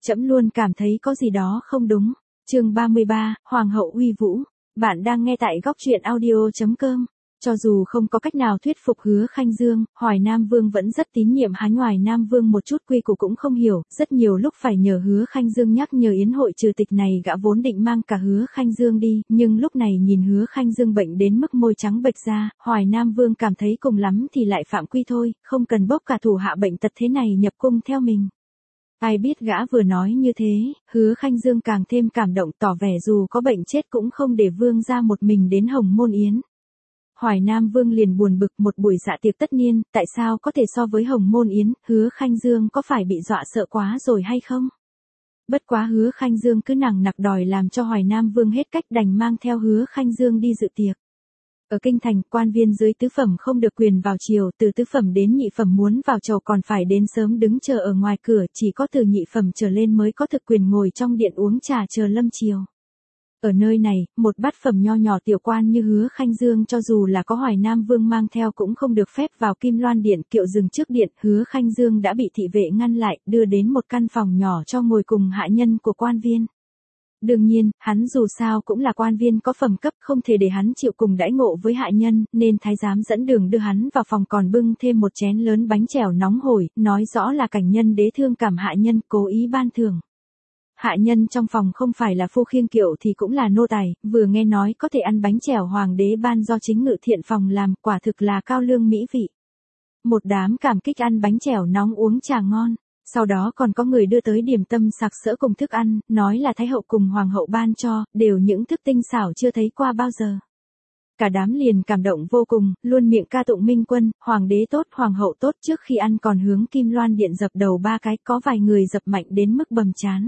Trẫm luôn cảm thấy có gì đó không đúng. Chương 33, Hoàng hậu uy vũ. Bạn đang nghe tại góc truyện audio.com. Cho dù không có cách nào thuyết phục Hứa Khanh Dương, Hoài Nam Vương vẫn rất tín nhiệm hắn. Hoài Nam Vương một chút quy củ cũng không hiểu, rất nhiều lúc phải nhờ Hứa Khanh Dương nhắc nhở yến hội trừ tịch này. Gã vốn định mang cả Hứa Khanh Dương đi, nhưng lúc này nhìn Hứa Khanh Dương bệnh đến mức môi trắng bệch ra, Hoài Nam Vương cảm thấy cùng lắm thì lại phạm quy thôi, không cần bốc cả thủ hạ bệnh tật thế này nhập cung theo mình. Ai biết gã vừa nói như thế, Hứa Khanh Dương càng thêm cảm động, tỏ vẻ dù có bệnh chết cũng không để vương gia một mình đến Hồng Môn Yến. Hoài Nam Vương liền buồn bực, một buổi dạ tiệc tất niên, tại sao có thể so với Hồng Môn Yến, Hứa Khanh Dương có phải bị dọa sợ quá rồi hay không? Bất quá Hứa Khanh Dương cứ nằng nặc đòi làm cho Hoài Nam Vương hết cách, đành mang theo Hứa Khanh Dương đi dự tiệc. Ở kinh thành, quan viên dưới tứ phẩm không được quyền vào triều, từ tứ phẩm đến nhị phẩm muốn vào chầu còn phải đến sớm đứng chờ ở ngoài cửa, chỉ có từ nhị phẩm trở lên mới có thực quyền ngồi trong điện uống trà chờ lâm triều. Ở nơi này, một bát phẩm nho nhỏ tiểu quan như Hứa Khanh Dương cho dù là có Hoài Nam Vương mang theo cũng không được phép vào Kim Loan Điện. Kiệu dừng trước điện, Hứa Khanh Dương đã bị thị vệ ngăn lại, đưa đến một căn phòng nhỏ cho ngồi cùng hạ nhân của quan viên. Đương nhiên, hắn dù sao cũng là quan viên có phẩm cấp, không thể để hắn chịu cùng đãi ngộ với hạ nhân, nên thái giám dẫn đường đưa hắn vào phòng, còn bưng thêm một chén lớn bánh chèo nóng hổi, nói rõ là cảnh nhân đế thương cảm hạ nhân, cố ý ban thưởng. Hạ nhân trong phòng không phải là phu khiêng kiệu thì cũng là nô tài, vừa nghe nói có thể ăn bánh chèo hoàng đế ban do chính ngự thiện phòng làm, quả thực là cao lương mỹ vị. Một đám cảm kích ăn bánh chèo nóng uống trà ngon. Sau đó còn có người đưa tới điểm tâm sặc sỡ cùng thức ăn, nói là thái hậu cùng hoàng hậu ban cho, đều những thức tinh xảo chưa thấy qua bao giờ. Cả đám liền cảm động vô cùng, luôn miệng ca tụng minh quân, hoàng đế tốt, hoàng hậu tốt. Trước khi ăn còn hướng Kim Loan Điện dập đầu 3 cái, có vài người dập mạnh đến mức bầm chán.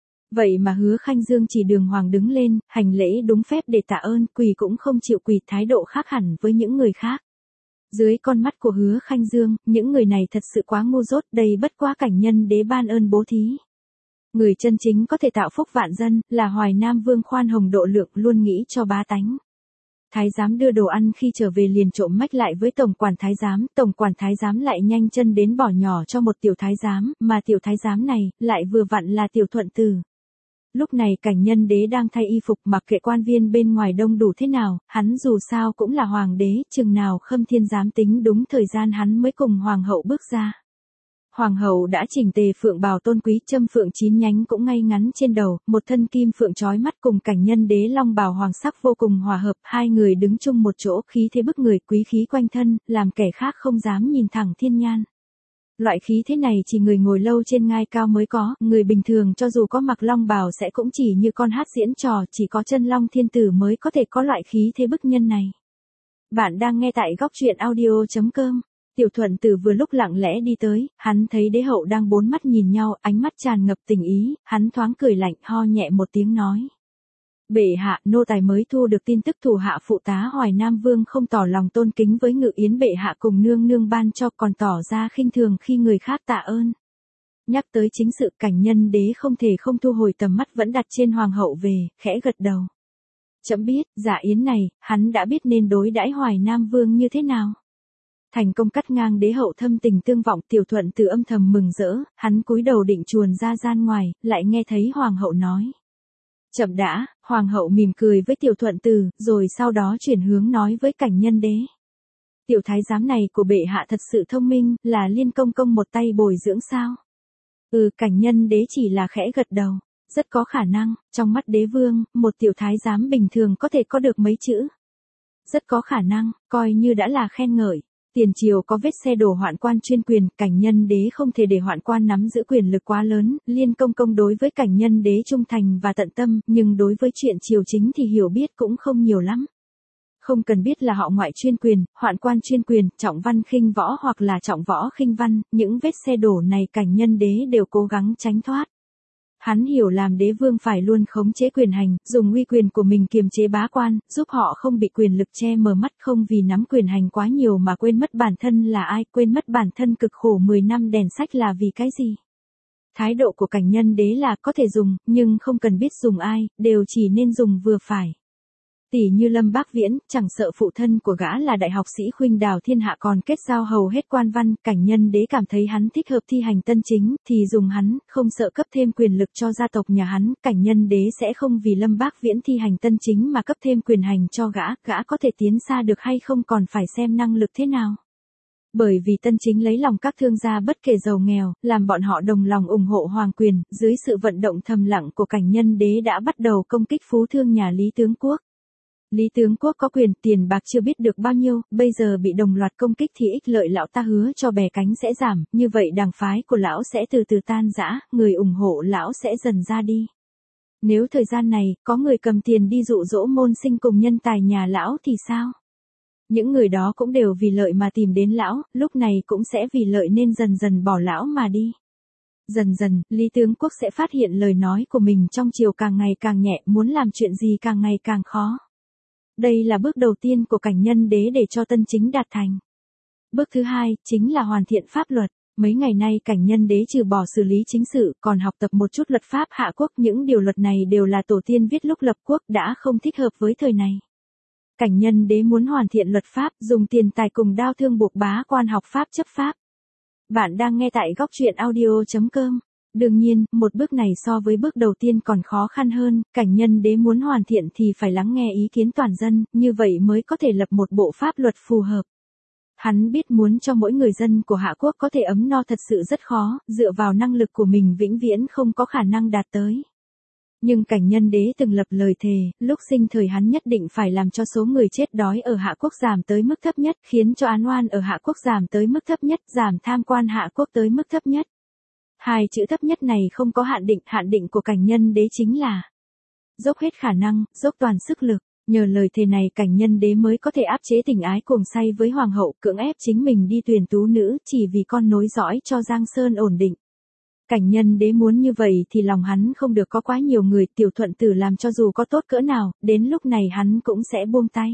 Vậy mà Hứa Khanh Dương chỉ đường hoàng đứng lên, hành lễ đúng phép để tạ ơn, quỳ cũng không chịu quỳ, thái độ khác hẳn với những người khác. Dưới con mắt của Hứa Khanh Dương, những người này thật sự quá ngu dốt, đây bất quá cảnh nhân đế ban ơn bố thí. Người chân chính có thể tạo phúc vạn dân, là Hoài Nam Vương khoan hồng độ lượng, luôn nghĩ cho bá tánh. Thái giám đưa đồ ăn khi trở về liền trộm mách lại với tổng quản thái giám lại nhanh chân đến bỏ nhỏ cho một tiểu thái giám, mà tiểu thái giám này, lại vừa vặn là tiểu thuận tử. Lúc này cảnh nhân đế đang thay y phục, mặc kệ quan viên bên ngoài đông đủ thế nào, hắn dù sao cũng là hoàng đế, chừng nào Khâm Thiên Giám tính đúng thời gian hắn mới cùng hoàng hậu bước ra. Hoàng hậu đã chỉnh tề phượng bào tôn quý, châm phượng 9 nhánh cũng ngay ngắn trên đầu, một thân kim phượng chói mắt cùng cảnh nhân đế long bào hoàng sắc vô cùng hòa hợp, hai người đứng chung một chỗ, khí thế bức người, quý khí quanh thân, làm kẻ khác không dám nhìn thẳng thiên nhan. Loại khí thế này chỉ người ngồi lâu trên ngai cao mới có, người bình thường cho dù có mặc long bào sẽ cũng chỉ như con hát diễn trò, chỉ có chân long thiên tử mới có thể có loại khí thế bức nhân này. Bạn đang nghe tại góc truyện audio.com. Tiểu Thuận Tử vừa lúc lặng lẽ đi tới, hắn thấy đế hậu đang bốn mắt nhìn nhau, ánh mắt tràn ngập tình ý, hắn thoáng cười lạnh, ho nhẹ một tiếng nói. Bệ hạ, nô tài mới thu được tin tức thủ hạ phụ tá Hoài Nam Vương không tỏ lòng tôn kính với ngự yến bệ hạ cùng nương nương ban cho, còn tỏ ra khinh thường khi người khác tạ ơn. Nhắc tới chính sự, cảnh nhân đế không thể không thu hồi tầm mắt vẫn đặt trên hoàng hậu về, khẽ gật đầu. Trẫm biết, dạ yến này, hắn đã biết nên đối đãi Hoài Nam Vương như thế nào. Thành công cắt ngang đế hậu thâm tình tương vọng, Tiểu Thuận Tử âm thầm mừng rỡ, hắn cúi đầu định chuồn ra gian ngoài, lại nghe thấy hoàng hậu nói. Chậm đã, hoàng hậu mỉm cười với Tiểu Thuận Tử, rồi sau đó chuyển hướng nói với cảnh nhân đế. Tiểu thái giám này của bệ hạ thật sự thông minh, là Liên công công một tay bồi dưỡng sao? Cảnh nhân đế chỉ là khẽ gật đầu. Rất có khả năng, trong mắt đế vương, một tiểu thái giám bình thường có thể có được mấy chữ. Rất có khả năng, coi như đã là khen ngợi. Tiền triều có vết xe đổ hoạn quan chuyên quyền, cảnh nhân đế không thể để hoạn quan nắm giữ quyền lực quá lớn, Liên công công đối với cảnh nhân đế trung thành và tận tâm, nhưng đối với chuyện triều chính thì hiểu biết cũng không nhiều lắm. Không cần biết là họ ngoại chuyên quyền, hoạn quan chuyên quyền, trọng văn khinh võ hoặc là trọng võ khinh văn, những vết xe đổ này cảnh nhân đế đều cố gắng tránh thoát. Hắn hiểu làm đế vương phải luôn khống chế quyền hành, dùng uy quyền của mình kiềm chế bá quan, giúp họ không bị quyền lực che mờ mắt, không vì nắm quyền hành quá nhiều mà quên mất bản thân là ai, quên mất bản thân cực khổ 10 năm đèn sách là vì cái gì. Thái độ của cảnh nhân đế là có thể dùng, nhưng không cần biết dùng ai, đều chỉ nên dùng vừa phải. Tỷ như Lâm Bác Viễn, chẳng sợ phụ thân của gã là đại học sĩ khuynh đảo thiên hạ còn kết giao hầu hết quan văn, Cảnh Nhân Đế cảm thấy hắn thích hợp thi hành tân chính, thì dùng hắn, không sợ cấp thêm quyền lực cho gia tộc nhà hắn, Cảnh Nhân Đế sẽ không vì Lâm Bác Viễn thi hành tân chính mà cấp thêm quyền hành cho gã có thể tiến xa được hay không còn phải xem năng lực thế nào. Bởi vì tân chính lấy lòng các thương gia bất kể giàu nghèo, làm bọn họ đồng lòng ủng hộ hoàng quyền, dưới sự vận động thầm lặng của Cảnh Nhân Đế đã bắt đầu công kích phú thương nhà Lý Tướng Quốc. Lý Tướng Quốc có quyền, tiền bạc chưa biết được bao nhiêu, bây giờ bị đồng loạt công kích thì ích lợi lão ta hứa cho bè cánh sẽ giảm, như vậy đảng phái của lão sẽ từ từ tan rã, người ủng hộ lão sẽ dần ra đi. Nếu thời gian này, có người cầm tiền đi dụ dỗ môn sinh cùng nhân tài nhà lão thì sao? Những người đó cũng đều vì lợi mà tìm đến lão, lúc này cũng sẽ vì lợi nên dần dần bỏ lão mà đi. Dần dần, Lý Tướng Quốc sẽ phát hiện lời nói của mình trong chiều càng ngày càng nhẹ, muốn làm chuyện gì càng ngày càng khó. Đây là bước đầu tiên của Cảnh Nhân Đế để cho tân chính đạt thành. Bước thứ hai, chính là hoàn thiện pháp luật. Mấy ngày nay Cảnh Nhân Đế trừ bỏ xử lý chính sự, còn học tập một chút luật pháp hạ quốc. Những điều luật này đều là tổ tiên viết lúc lập quốc đã không thích hợp với thời này. Cảnh Nhân Đế muốn hoàn thiện luật pháp, dùng tiền tài cùng đao thương buộc bá quan học pháp chấp pháp. Bạn đang nghe tại góc truyện audio.com. Đương nhiên, một bước này so với bước đầu tiên còn khó khăn hơn, Cảnh Nhân Đế muốn hoàn thiện thì phải lắng nghe ý kiến toàn dân, như vậy mới có thể lập một bộ pháp luật phù hợp. Hắn biết muốn cho mỗi người dân của Hạ Quốc có thể ấm no thật sự rất khó, dựa vào năng lực của mình vĩnh viễn không có khả năng đạt tới. Nhưng Cảnh Nhân Đế từng lập lời thề, lúc sinh thời hắn nhất định phải làm cho số người chết đói ở Hạ Quốc giảm tới mức thấp nhất, khiến cho án oan ở Hạ Quốc giảm tới mức thấp nhất, giảm tham quan Hạ Quốc tới mức thấp nhất. Hai chữ thấp nhất này không có hạn định của Cảnh Nhân Đế chính là dốc hết khả năng, dốc toàn sức lực. Nhờ lời thề này Cảnh Nhân Đế mới có thể áp chế tình ái cuồng say với hoàng hậu, cưỡng ép chính mình đi tuyển tú nữ chỉ vì con nối dõi cho Giang Sơn ổn định. Cảnh Nhân Đế muốn như vậy thì lòng hắn không được có quá nhiều người, Tiểu Thuận Tử làm cho dù có tốt cỡ nào, đến lúc này hắn cũng sẽ buông tay.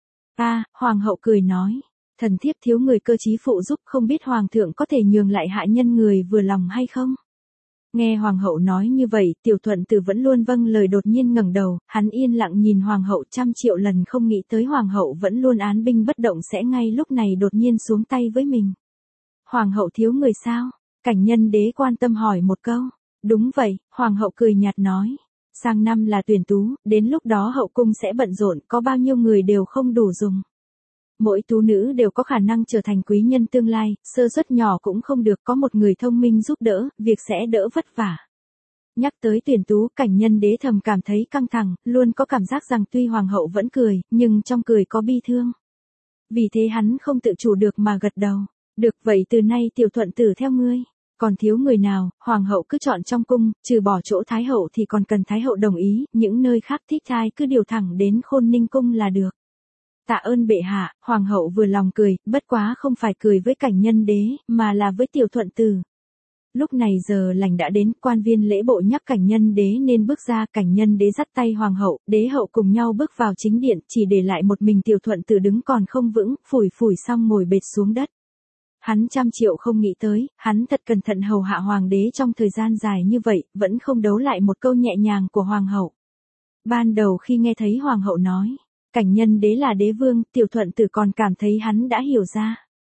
Hoàng hậu cười nói, thần thiếp thiếu người cơ trí phụ giúp, không biết hoàng thượng có thể nhường lại hạ nhân người vừa lòng hay không? Nghe hoàng hậu nói như vậy, Tiểu Thuận Tử vẫn luôn vâng lời đột nhiên ngẩng đầu, hắn yên lặng nhìn hoàng hậu, trăm triệu lần không nghĩ tới hoàng hậu vẫn luôn án binh bất động sẽ ngay lúc này đột nhiên xuống tay với mình. Hoàng hậu thiếu người sao? Cảnh Nhân Đế quan tâm hỏi một câu. Đúng vậy, hoàng hậu cười nhạt nói. Sang năm là tuyển tú, đến lúc đó hậu cung sẽ bận rộn, có bao nhiêu người đều không đủ dùng. Mỗi tú nữ đều có khả năng trở thành quý nhân tương lai, sơ suất nhỏ cũng không được, có một người thông minh giúp đỡ, việc sẽ đỡ vất vả. Nhắc tới tuyển tú, Cảnh Nhân Đế thầm cảm thấy căng thẳng, luôn có cảm giác rằng tuy hoàng hậu vẫn cười, nhưng trong cười có bi thương. Vì thế hắn không tự chủ được mà gật đầu. Được vậy từ nay Tiểu Thuận Tử theo ngươi. Còn thiếu người nào, hoàng hậu cứ chọn trong cung, trừ bỏ chỗ thái hậu thì còn cần thái hậu đồng ý, những nơi khác thích trai cứ điều thẳng đến Khôn Ninh cung là được. Tạ ơn bệ hạ, hoàng hậu vừa lòng cười, bất quá không phải cười với Cảnh Nhân Đế, mà là với Tiểu Thuận Tử. Lúc này giờ lành đã đến, quan viên lễ bộ nhắc Cảnh Nhân Đế nên bước ra, Cảnh Nhân Đế dắt tay hoàng hậu, đế hậu cùng nhau bước vào chính điện, chỉ để lại một mình Tiểu Thuận Tử đứng còn không vững, phủi xong ngồi bệt xuống đất. Hắn trăm triệu không nghĩ tới, hắn thật cẩn thận hầu hạ hoàng đế trong thời gian dài như vậy, vẫn không đấu lại một câu nhẹ nhàng của hoàng hậu. Ban đầu khi nghe thấy hoàng hậu nói, Cảnh Nhân Đế là đế vương, Tiểu Thuận Tử còn cảm thấy hắn đã hiểu ra.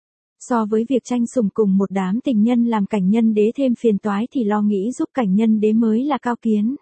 So với việc tranh sủng cùng một đám tình nhân làm Cảnh Nhân Đế thêm phiền toái thì lo nghĩ giúp Cảnh Nhân Đế mới là cao kiến.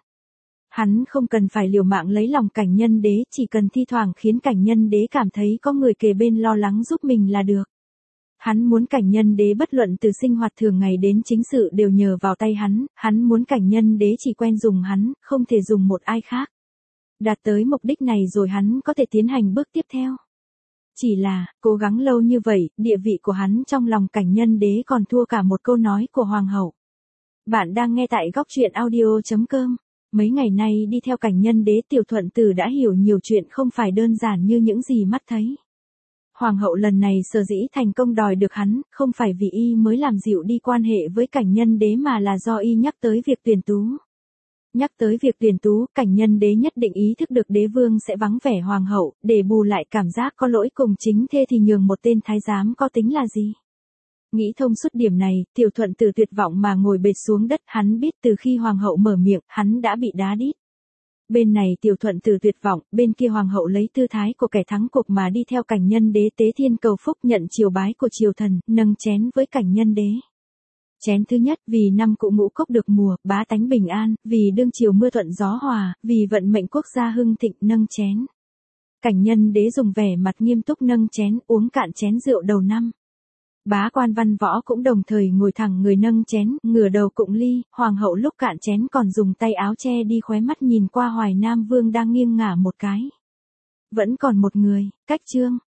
Hắn không cần phải liều mạng lấy lòng Cảnh Nhân Đế, chỉ cần thi thoảng khiến Cảnh Nhân Đế cảm thấy có người kề bên lo lắng giúp mình là được. Hắn muốn Cảnh Nhân Đế bất luận từ sinh hoạt thường ngày đến chính sự đều nhờ vào tay hắn muốn Cảnh Nhân Đế chỉ quen dùng hắn, không thể dùng một ai khác. Đạt tới mục đích này rồi hắn có thể tiến hành bước tiếp theo. Chỉ là, cố gắng lâu như vậy, địa vị của hắn trong lòng Cảnh Nhân Đế còn thua cả một câu nói của hoàng hậu. Bạn đang nghe tại góc truyện audio.com. Mấy ngày nay đi theo Cảnh Nhân Đế, Tiểu Thuận Tử đã hiểu nhiều chuyện không phải đơn giản như những gì mắt thấy. Hoàng hậu lần này sở dĩ thành công đòi được hắn, không phải vì y mới làm dịu đi quan hệ với Cảnh Nhân Đế mà là do y nhắc tới việc tuyển tú. Nhắc tới việc tuyển tú, Cảnh Nhân Đế nhất định ý thức được đế vương sẽ vắng vẻ hoàng hậu, để bù lại cảm giác có lỗi cùng chính thê thì nhường một tên thái giám có tính là gì. Nghĩ thông suốt điểm này, Tiểu Thuận Tử tuyệt vọng mà ngồi bệt xuống đất, hắn biết từ khi hoàng hậu mở miệng, hắn đã bị đá đít. Bên này Tiểu Thuận Tử tuyệt vọng, bên kia hoàng hậu lấy tư thái của kẻ thắng cuộc mà đi theo Cảnh Nhân Đế tế thiên cầu phúc nhận triều bái của triều thần, nâng chén với Cảnh Nhân Đế. Chén thứ nhất vì năm cụ ngũ cốc được mùa, bá tánh bình an, vì đương triều mưa thuận gió hòa, vì vận mệnh quốc gia hưng thịnh, nâng chén. Cảnh Nhân Đế dùng vẻ mặt nghiêm túc nâng chén, uống cạn chén rượu đầu năm. Bá quan văn võ cũng đồng thời ngồi thẳng người nâng chén, ngửa đầu cụng ly, hoàng hậu lúc cạn chén còn dùng tay áo che đi khóe mắt nhìn qua Hoài Nam Vương đang nghiêng ngả một cái. Vẫn còn một người, Cách Chương.